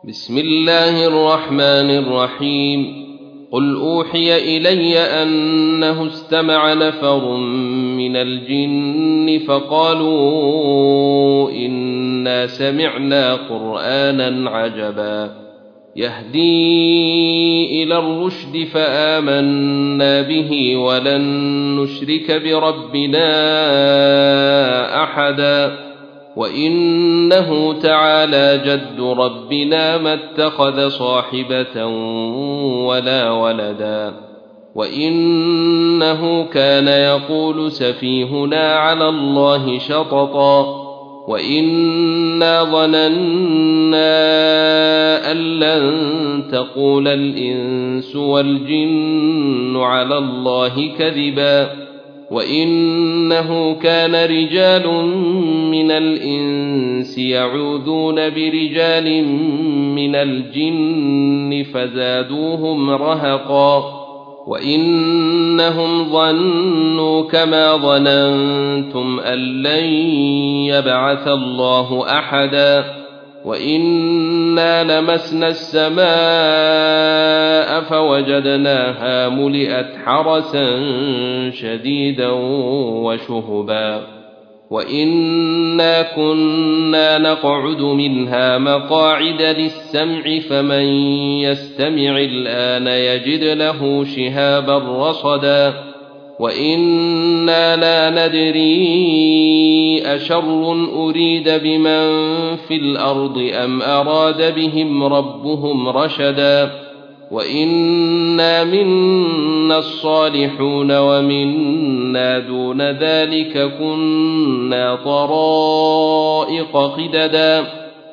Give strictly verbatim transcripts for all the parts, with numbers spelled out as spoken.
بسم الله الرحمن الرحيم. قل أوحي إلي أنه استمع نفر من الجن فقالوا إنا سمعنا قرآنا عجبا يهدي إلى الرشد فآمنا به ولن نشرك بربنا أحدا وإنه تعالى جد ربنا ما اتخذ صاحبة ولا ولدا وإنه كان يقول سفيهنا على الله شططا وإنا ظننا أن لن تقول الإنس والجن على الله كذبا وإنه كان رجال من الإنس يعوذون برجال من الجن فزادوهم رهقا وإنهم ظنوا كما ظننتم أن لن يبعث الله أحدا وإنا لمسنا السماء فوجدناها ملئت حرسا شديدا وشهبا وإنا كنا نقعد منها مقاعد للسمع فمن يستمع الآن يجد له شهابا رصدا وإنا لا ندري أشر أريد بمن في الأرض أم أراد بهم ربهم رشدا وإنا منا الصالحون ومنا دون ذلك كنا طرائق قددا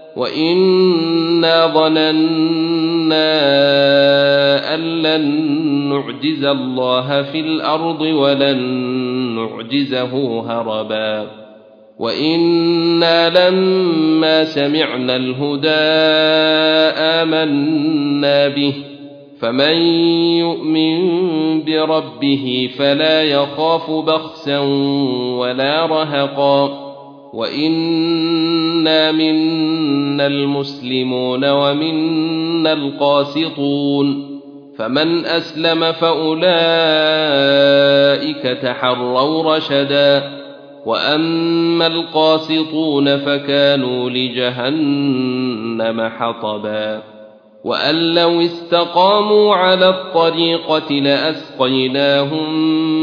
وإنا ظننا أن لن نعجز الله في الأرض ولن نعجزه هربا وإنا لما سمعنا الهدى آمنا به فمن يؤمن بربه فلا يخاف بخسا ولا رهقا وإنا منا المسلمون ومنا القاسطون فمن أسلم فأولئك تحروا رشدا وأما القاسطون فكانوا لجهنم حطبا وأن لو استقاموا على الطريقة لأسقيناهم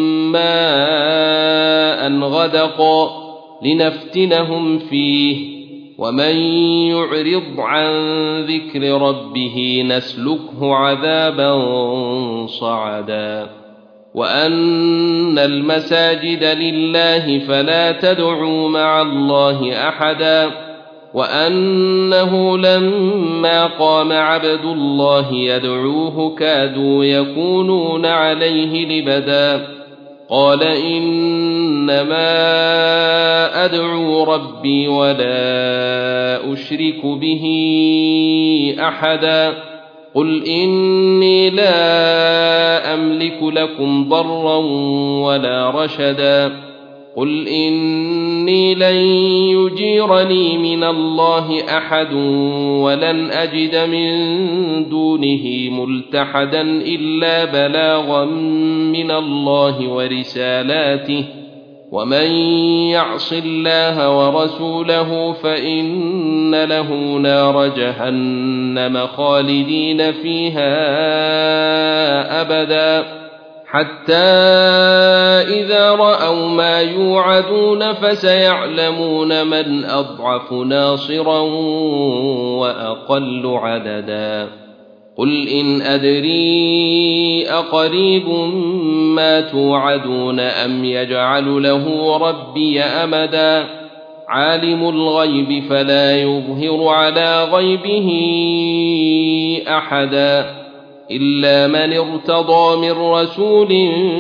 ماء غدقا لنفتنهم فيه ومن يعرض عن ذكر ربه نسلكه عذابا صعدا وأن المساجد لله فلا تدعوا مع الله أحدا وأنه لما قام عبد الله يدعوه كادوا يكونون عليه لبدا قال إنما أدعو ربي ولا أشرك به أحدا قل إني لا أملك لكم ضرا ولا رشدا قل إني لن يجيرني من الله أحد ولن أجد من دونه ملتحدا إلا بلاغا من الله ورسالاته ومن يعص الله ورسوله فإن له نار جهنم خالدين فيها أبدا حتى إذا رأوا ما يوعدون فسيعلمون من أضعف ناصرا وأقل عددا قل إن أدري أقريب ما توعدون أم يجعل له ربي أمدا عالم الغيب فلا يظهر على غيبه أحدا إلا من ارتضى من رسول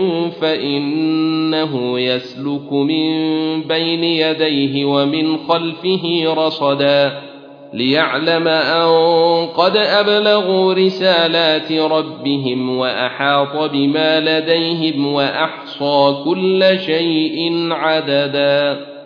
فإنه يسلك من بين يديه ومن خلفه رصدا ليعلم أن قد أبلغوا رسالات ربهم وأحاط بما لديهم وأحصى كل شيء عددا.